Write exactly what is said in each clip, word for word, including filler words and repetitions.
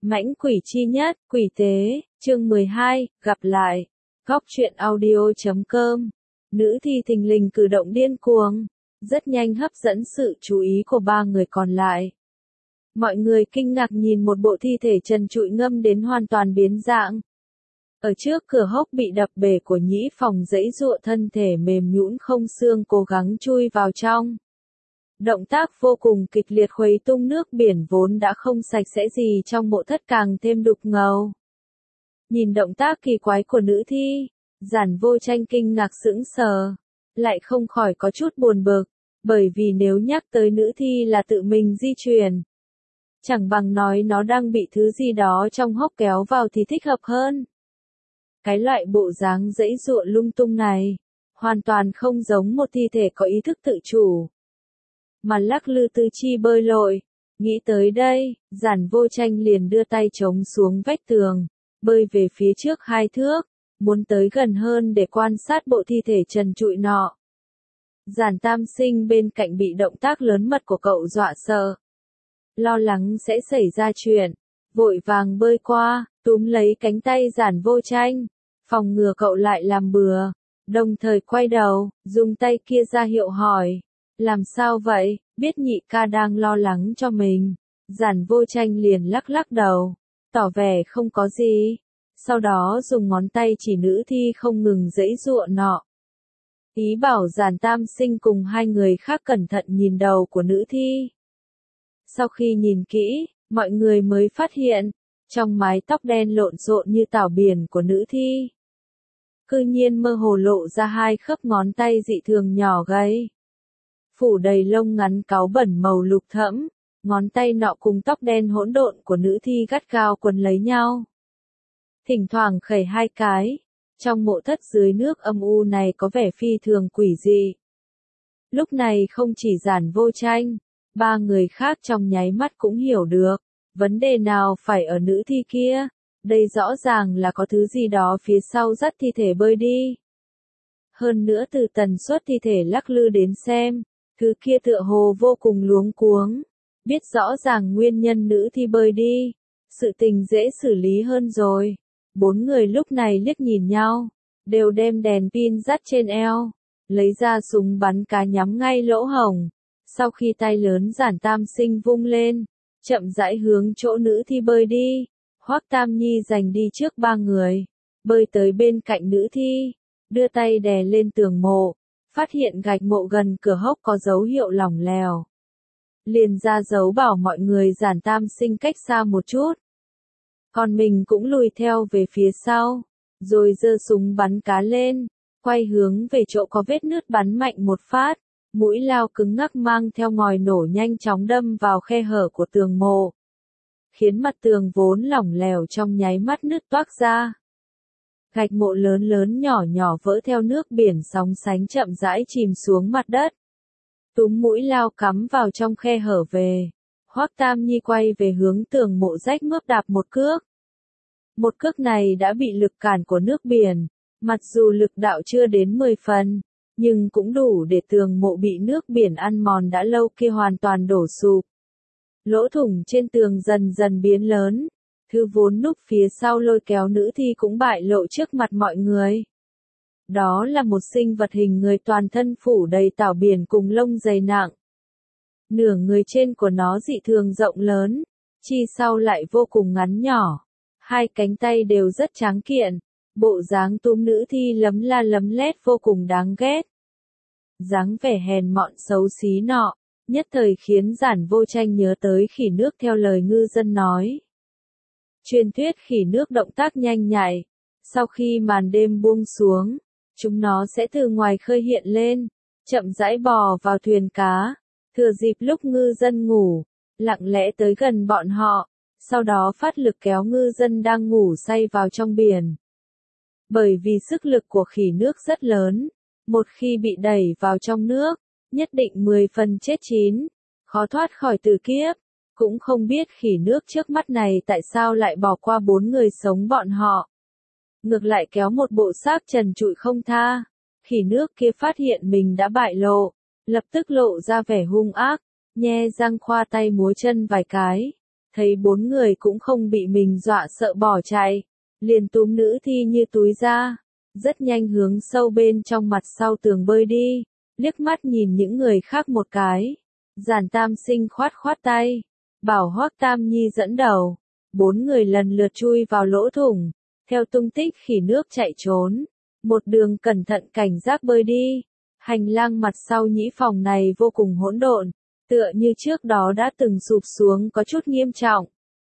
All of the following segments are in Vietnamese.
Mãnh quỷ chi nhất, quỷ tế, chương mười hai, gặp lại. Góc truyện audio chấm com. Nữ thi thình lình cử động điên cuồng, rất nhanh hấp dẫn sự chú ý của ba người còn lại. Mọi người kinh ngạc nhìn một bộ thi thể trần trụi ngâm đến hoàn toàn biến dạng. Ở trước cửa hốc bị đập bể của nhĩ phòng giãy giụa thân thể mềm nhũn không xương cố gắng chui vào trong. Động tác vô cùng kịch liệt khuấy tung nước biển vốn đã không sạch sẽ gì trong mộ thất càng thêm đục ngầu. Nhìn động tác kỳ quái của nữ thi, Giản Vô Tranh kinh ngạc sững sờ, lại không khỏi có chút buồn bực, bởi vì nếu nhắc tới nữ thi là tự mình di chuyển, chẳng bằng nói nó đang bị thứ gì đó trong hốc kéo vào thì thích hợp hơn. Cái loại bộ dáng giãy giụa lung tung này, hoàn toàn không giống một thi thể có ý thức tự chủ, mà lắc lư tứ chi bơi lội. Nghĩ tới đây, Giản Vô Tranh liền đưa tay chống xuống vách tường, bơi về phía trước hai thước, muốn tới gần hơn để quan sát bộ thi thể trần trụi nọ. Giản Tam Sinh bên cạnh bị động tác lớn mật của cậu dọa sợ, lo lắng sẽ xảy ra chuyện, vội vàng bơi qua, túm lấy cánh tay Giản Vô Tranh, phòng ngừa cậu lại làm bừa, đồng thời quay đầu, dùng tay kia ra hiệu hỏi, làm sao vậy, biết nhị ca đang lo lắng cho mình. Giản Vô Tranh liền lắc lắc đầu, tỏ vẻ không có gì, sau đó dùng ngón tay chỉ nữ thi không ngừng giãy giụa nọ. Ý bảo Giản Tam Sinh cùng hai người khác cẩn thận nhìn đầu của nữ thi. Sau khi nhìn kỹ, mọi người mới phát hiện, trong mái tóc đen lộn xộn như tảo biển của nữ thi, cư nhiên mơ hồ lộ ra hai khớp ngón tay dị thường nhỏ gầy, phủ đầy lông ngắn cáu bẩn màu lục thẫm, ngón tay nọ cùng tóc đen hỗn độn của nữ thi gắt gao quấn lấy nhau. Thỉnh thoảng khẩy hai cái, trong mộ thất dưới nước âm u này có vẻ phi thường quỷ dị. Lúc này không chỉ Giản Vô Tranh, ba người khác trong nháy mắt cũng hiểu được, vấn đề nào phải ở nữ thi kia, đây rõ ràng là có thứ gì đó phía sau dắt thi thể bơi đi. Hơn nữa từ tần suất thi thể lắc lư đến xem, thứ kia tựa hồ vô cùng luống cuống, biết rõ ràng nguyên nhân nữ thi bơi đi, sự tình dễ xử lý hơn rồi. Bốn người lúc này liếc nhìn nhau, đều đem đèn pin dắt trên eo, lấy ra súng bắn cá nhắm ngay lỗ hổng. Sau khi tay lớn Giản Tam Sinh vung lên, chậm rãi hướng chỗ nữ thi bơi đi, Hoắc Tam Nhi giành đi trước ba người, bơi tới bên cạnh nữ thi, đưa tay đè lên tường mộ, phát hiện gạch mộ gần cửa hốc có dấu hiệu lỏng lẻo, liền ra dấu bảo mọi người Giản Tam Sinh cách xa một chút. Còn mình cũng lùi theo về phía sau, rồi giơ súng bắn cá lên, quay hướng về chỗ có vết nứt bắn mạnh một phát, mũi lao cứng ngắc mang theo ngòi nổ nhanh chóng đâm vào khe hở của tường mộ, khiến mặt tường vốn lỏng lẻo trong nháy mắt nứt toác ra. Gạch mộ lớn lớn nhỏ nhỏ vỡ theo nước biển sóng sánh chậm rãi chìm xuống mặt đất. Túm mũi lao cắm vào trong khe hở về. Hoắc Tam Nhi quay về hướng tường mộ rách mướp đạp một cước. Một cước này đã bị lực cản của nước biển, mặc dù lực đạo chưa đến mười phần, nhưng cũng đủ để tường mộ bị nước biển ăn mòn đã lâu kia hoàn toàn đổ sụp. Lỗ thủng trên tường dần dần biến lớn, thứ vốn núp phía sau lôi kéo nữ thi cũng bại lộ trước mặt mọi người. Đó là một sinh vật hình người toàn thân phủ đầy tảo biển cùng lông dày nặng. Nửa người trên của nó dị thường rộng lớn, chi sau lại vô cùng ngắn nhỏ, hai cánh tay đều rất tráng kiện, bộ dáng túm nữ thi lấm la lấm lét vô cùng đáng ghét. Dáng vẻ hèn mọn xấu xí nọ, nhất thời khiến Giản Vô Tranh nhớ tới khỉ nước theo lời ngư dân nói. Truyền thuyết khỉ nước động tác nhanh nhạy, sau khi màn đêm buông xuống, chúng nó sẽ từ ngoài khơi hiện lên, chậm rãi bò vào thuyền cá, thừa dịp lúc ngư dân ngủ, lặng lẽ tới gần bọn họ, sau đó phát lực kéo ngư dân đang ngủ say vào trong biển. Bởi vì sức lực của khỉ nước rất lớn, một khi bị đẩy vào trong nước, nhất định mười phần chết chín, khó thoát khỏi tử kiếp. Cũng không biết khỉ nước trước mắt này tại sao lại bỏ qua bốn người sống bọn họ, ngược lại kéo một bộ xác trần trụi không tha. Khỉ nước kia phát hiện mình đã bại lộ, lập tức lộ ra vẻ hung ác, nhe răng khoa tay múa chân vài cái, Thấy bốn người cũng không bị mình dọa sợ bỏ chạy, liền túm nữ thi như túi ra, rất nhanh hướng sâu bên trong mặt sau tường bơi đi, liếc mắt nhìn những người khác một cái. Giản Tam Sinh khoát khoát tay, bảo Hoắc Tam Nhi dẫn đầu, bốn người lần lượt chui vào lỗ thủng, theo tung tích khỉ nước chạy trốn, một đường cẩn thận cảnh giác bơi đi. Hành lang mặt sau nhĩ phòng này vô cùng hỗn độn, tựa như trước đó đã từng sụp xuống có chút nghiêm trọng.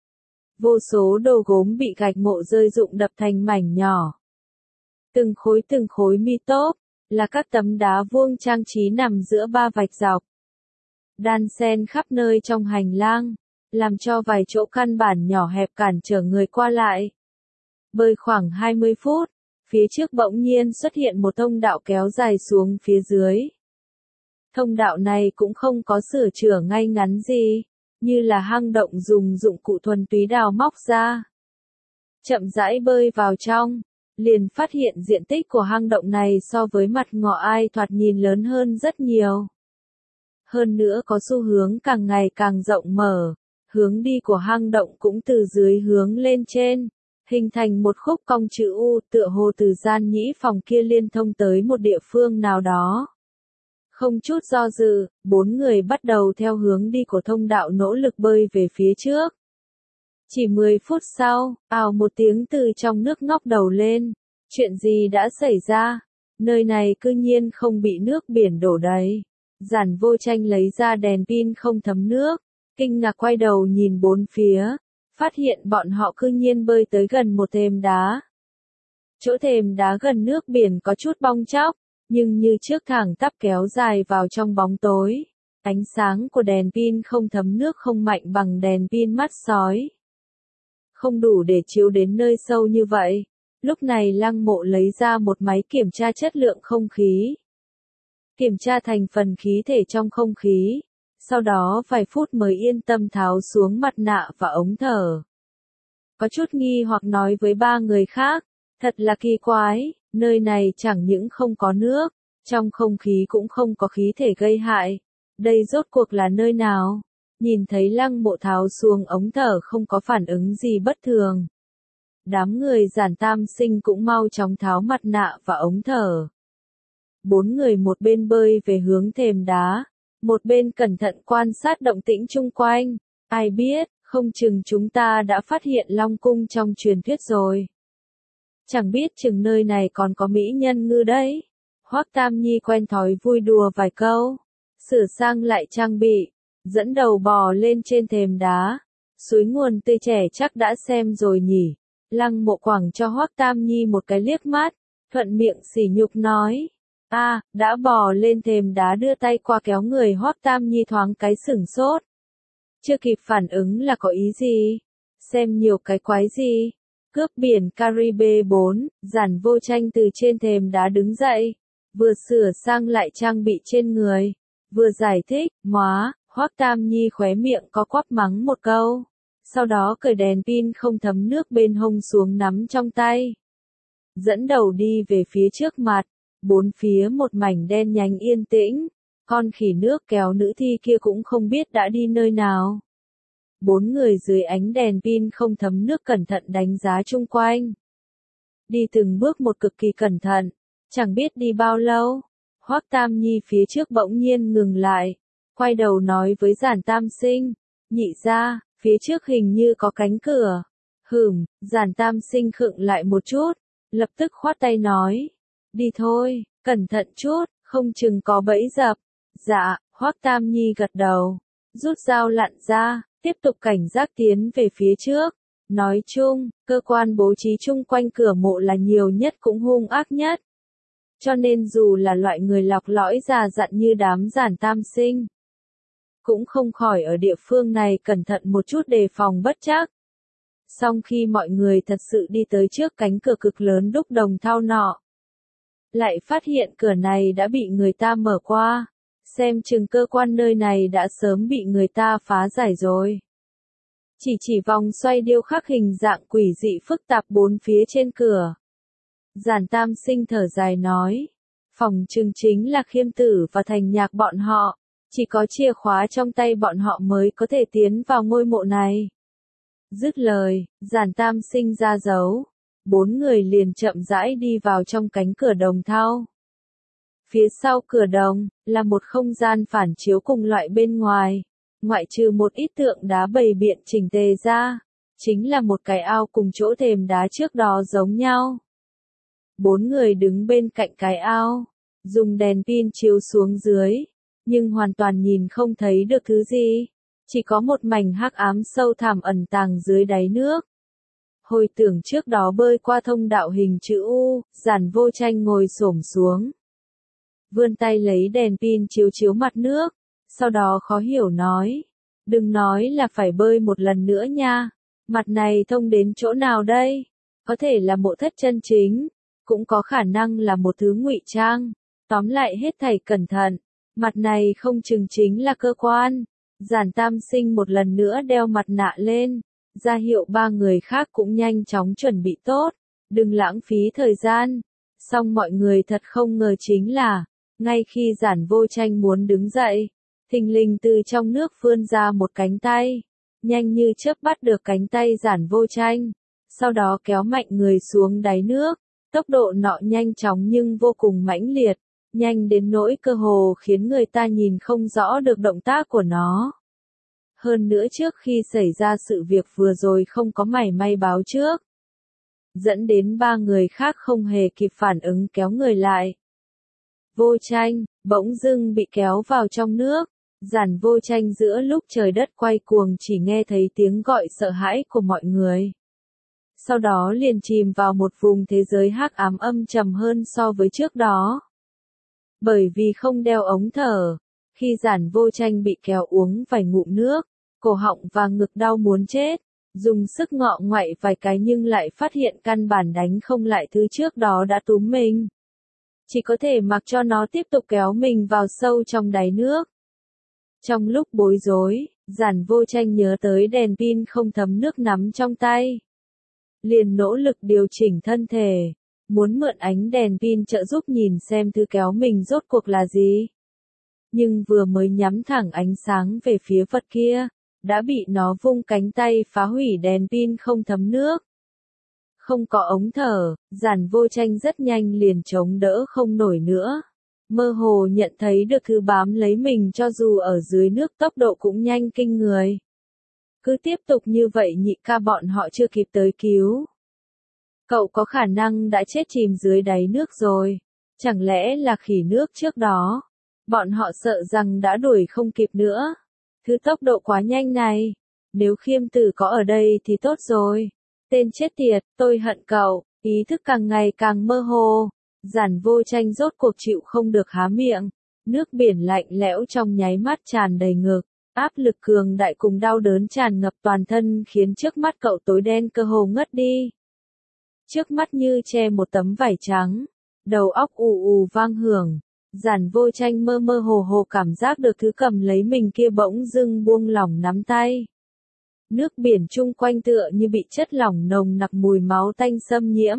Vô số đồ gốm bị gạch mộ rơi rụng đập thành mảnh nhỏ. Từng khối từng khối mi tốp, là các tấm đá vuông trang trí nằm giữa ba vạch dọc. Đan xen khắp nơi trong hành lang, làm cho vài chỗ căn bản nhỏ hẹp cản trở người qua lại. Bơi khoảng hai mươi phút, phía trước bỗng nhiên xuất hiện một thông đạo kéo dài xuống phía dưới. Thông đạo này cũng không có sửa chữa ngay ngắn gì, như là hang động dùng dụng cụ thuần túy đào móc ra. Chậm rãi bơi vào trong, liền phát hiện diện tích của hang động này so với mặt ngọ ai thoạt nhìn lớn hơn rất nhiều. Hơn nữa có xu hướng càng ngày càng rộng mở, hướng đi của hang động cũng từ dưới hướng lên trên, hình thành một khúc cong chữ U, tựa hồ từ gian nhĩ phòng kia liên thông tới một địa phương nào đó. Không chút do dự, bốn người bắt đầu theo hướng đi của thông đạo nỗ lực bơi về phía trước. Chỉ mười phút sau, ào một tiếng từ trong nước ngóc đầu lên. Chuyện gì đã xảy ra? Nơi này cư nhiên không bị nước biển đổ đầy. Giản Vô Tranh lấy ra đèn pin không thấm nước, kinh ngạc quay đầu nhìn bốn phía, phát hiện bọn họ cư nhiên bơi tới gần một thềm đá. Chỗ thềm đá gần nước biển có chút bong tróc, nhưng như trước thẳng tắp kéo dài vào trong bóng tối. Ánh sáng của đèn pin không thấm nước không mạnh bằng đèn pin mắt sói. Không đủ để chiếu đến nơi sâu như vậy. Lúc này Lăng Mộ lấy ra một máy kiểm tra chất lượng không khí. Kiểm tra thành phần khí thể trong không khí. Sau đó vài phút mới yên tâm tháo xuống mặt nạ và ống thở. Có chút nghi hoặc nói với ba người khác. Thật là kỳ quái, nơi này chẳng những không có nước, trong không khí cũng không có khí thể gây hại. Đây rốt cuộc là nơi nào? Nhìn thấy Lăng Mộ tháo xuống ống thở không có phản ứng gì bất thường. Đám người Giản Tam Sinh cũng mau chóng tháo mặt nạ và ống thở. Bốn người một bên bơi về hướng thềm đá, một bên cẩn thận quan sát động tĩnh chung quanh. Ai biết, không chừng chúng ta đã phát hiện Long Cung trong truyền thuyết rồi. Chẳng biết chừng nơi này còn có mỹ nhân ngư đấy. Hoắc Tam Nhi quen thói vui đùa vài câu, sửa sang lại trang bị, dẫn đầu bò lên trên thềm đá. Suối nguồn tươi trẻ chắc đã xem rồi nhỉ. Lăng Mộ quẳng cho Hoắc Tam Nhi một cái liếc mắt, thuận miệng sỉ nhục nói. A, à, đã bò lên thềm đá đưa tay qua kéo người Hoắc Tam Nhi thoáng cái sửng sốt. Chưa kịp phản ứng là có ý gì? Xem nhiều cái quái gì? Cướp biển Caribe bốn, Giản Vô Tranh từ trên thềm đá đứng dậy, vừa sửa sang lại trang bị trên người, vừa giải thích, móa, Hoắc Tam Nhi khóe miệng có quắp mắng một câu. Sau đó cởi đèn pin không thấm nước bên hông xuống nắm trong tay. Dẫn đầu đi về phía trước mặt, bốn phía một mảnh đen nhánh yên tĩnh, con khỉ nước kéo nữ thi kia cũng không biết đã đi nơi nào. Bốn người dưới ánh đèn pin không thấm nước cẩn thận đánh giá chung quanh. Đi từng bước một cực kỳ cẩn thận, chẳng biết đi bao lâu. Hoắc Tam Nhi phía trước bỗng nhiên ngừng lại, quay đầu nói với Giản Tam Sinh, nhị ra, phía trước hình như có cánh cửa. Hửm, Giản Tam Sinh khựng lại một chút, lập tức khoát tay nói, đi thôi, cẩn thận chút, không chừng có bẫy dập. Dạ, Hoắc Tam Nhi gật đầu, rút dao lặn ra, tiếp tục cảnh giác tiến về phía trước. Nói chung, cơ quan bố trí chung quanh cửa mộ là nhiều nhất cũng hung ác nhất. Cho nên dù là loại người lọc lõi già dặn như đám Giản Tam Sinh, cũng không khỏi ở địa phương này cẩn thận một chút đề phòng bất trắc. Song khi mọi người thật sự đi tới trước cánh cửa cực lớn đúc đồng thau nọ, lại phát hiện cửa này đã bị người ta mở qua, xem chừng cơ quan nơi này đã sớm bị người ta phá giải rồi. Chỉ chỉ vòng xoay điêu khắc hình dạng quỷ dị phức tạp bốn phía trên cửa. Giản Tam Sinh thở dài nói, phòng chừng chính là Khiêm Tử và Thành Nhạc bọn họ, chỉ có chìa khóa trong tay bọn họ mới có thể tiến vào ngôi mộ này. Dứt lời, Giản Tam Sinh ra dấu. Bốn người liền chậm rãi đi vào trong cánh cửa đồng thau. Phía sau cửa đồng, là một không gian phản chiếu cùng loại bên ngoài. Ngoại trừ một ít tượng đá bày biện chỉnh tề ra, chính là một cái ao cùng chỗ thềm đá trước đó giống nhau. Bốn người đứng bên cạnh cái ao, dùng đèn pin chiếu xuống dưới, nhưng hoàn toàn nhìn không thấy được thứ gì. Chỉ có một mảnh hắc ám sâu thẳm ẩn tàng dưới đáy nước. Hồi tưởng trước đó bơi qua thông đạo hình chữ U, Giản Vô Tranh ngồi xổm xuống. Vươn tay lấy đèn pin chiếu chiếu mặt nước, sau đó khó hiểu nói. Đừng nói là phải bơi một lần nữa nha, mặt này thông đến chỗ nào đây? Có thể là mộ thất chân chính, cũng có khả năng là một thứ ngụy trang. Tóm lại hết thảy cẩn thận, mặt này không chừng chính là cơ quan. Giản Tam Sinh một lần nữa đeo mặt nạ lên, ra hiệu ba người khác cũng nhanh chóng chuẩn bị tốt, đừng lãng phí thời gian. Xong mọi người thật không ngờ chính là, ngay khi Giản Vô Tranh muốn đứng dậy, thình lình từ trong nước vươn ra một cánh tay, nhanh như chớp bắt được cánh tay Giản Vô Tranh, sau đó kéo mạnh người xuống đáy nước, tốc độ nọ nhanh chóng nhưng vô cùng mãnh liệt, nhanh đến nỗi cơ hồ khiến người ta nhìn không rõ được động tác của nó. Hơn nữa trước khi xảy ra sự việc vừa rồi không có mảy may báo trước, dẫn đến ba người khác không hề kịp phản ứng kéo người lại. Vô Tranh, bỗng dưng bị kéo vào trong nước, Giản Vô Tranh giữa lúc trời đất quay cuồng chỉ nghe thấy tiếng gọi sợ hãi của mọi người. Sau đó liền chìm vào một vùng thế giới hắc ám âm trầm hơn so với trước đó. Bởi vì không đeo ống thở, khi Giản Vô Tranh bị kéo uống vài ngụm nước, cổ họng và ngực đau muốn chết, dùng sức ngọ ngoại vài cái nhưng lại phát hiện căn bản đánh không lại thứ trước đó đã túm mình. Chỉ có thể mặc cho nó tiếp tục kéo mình vào sâu trong đáy nước. Trong lúc bối rối, Giản Vô Tranh nhớ tới đèn pin không thấm nước nắm trong tay. Liền nỗ lực điều chỉnh thân thể, muốn mượn ánh đèn pin trợ giúp nhìn xem thứ kéo mình rốt cuộc là gì. Nhưng vừa mới nhắm thẳng ánh sáng về phía vật kia, đã bị nó vung cánh tay phá hủy đèn pin không thấm nước. Không có ống thở, Giản Vô Tranh rất nhanh liền chống đỡ không nổi nữa. Mơ hồ nhận thấy được thứ bám lấy mình cho dù ở dưới nước tốc độ cũng nhanh kinh người. Cứ tiếp tục như vậy Nhị ca bọn họ chưa kịp tới cứu. Cậu có khả năng đã chết chìm dưới đáy nước rồi. Chẳng lẽ là khỉ nước trước đó? Bọn họ sợ rằng đã đuổi không kịp nữa. Thứ tốc độ quá nhanh này. Nếu Khiêm Tử có ở đây thì tốt rồi. Tên chết tiệt, tôi hận cậu. Ý thức càng ngày càng mơ hồ. Giản Vô Tranh rốt cuộc chịu không được há miệng. Nước biển lạnh lẽo trong nháy mắt tràn đầy ngực. Áp lực cường đại cùng đau đớn tràn ngập toàn thân khiến trước mắt cậu tối đen cơ hồ ngất đi. Trước mắt như che một tấm vải trắng. Đầu óc ù ù vang hưởng. Giản Vô Tranh mơ mơ hồ hồ cảm giác được thứ cầm lấy mình kia bỗng dưng buông lỏng nắm tay. Nước biển chung quanh tựa như bị chất lỏng nồng nặc mùi máu tanh xâm nhiễm.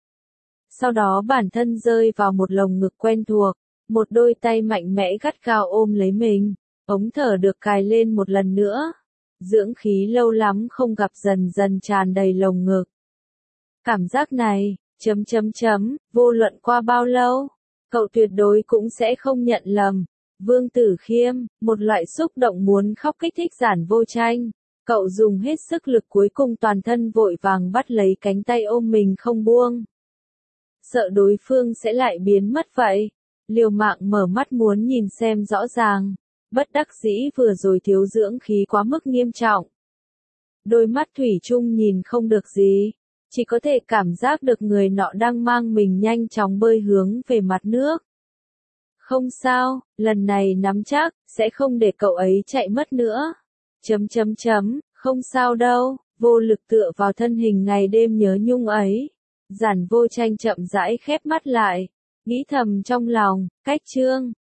Sau đó bản thân rơi vào một lồng ngực quen thuộc, một đôi tay mạnh mẽ gắt gao ôm lấy mình, ống thở được cài lên một lần nữa. Dưỡng khí lâu lắm không gặp dần dần tràn đầy lồng ngực. Cảm giác này, chấm chấm chấm, vô luận qua bao lâu, cậu tuyệt đối cũng sẽ không nhận lầm. Vương Tử Khiêm, một loại xúc động muốn khóc kích thích Giản Vô Tranh. Cậu dùng hết sức lực cuối cùng toàn thân vội vàng bắt lấy cánh tay ôm mình không buông. Sợ đối phương sẽ lại biến mất vậy. Liều mạng mở mắt muốn nhìn xem rõ ràng. Bất đắc dĩ vừa rồi thiếu dưỡng khí quá mức nghiêm trọng. Đôi mắt thủy chung nhìn không được gì. Chỉ có thể cảm giác được người nọ đang mang mình nhanh chóng bơi hướng về mặt nước. Không sao, lần này nắm chắc, sẽ không để cậu ấy chạy mất nữa. Chấm chấm chấm, không sao đâu, vô lực tựa vào thân hình ngày đêm nhớ nhung ấy. Giản Vô Tranh chậm rãi khép mắt lại, nghĩ thầm trong lòng, cách chương.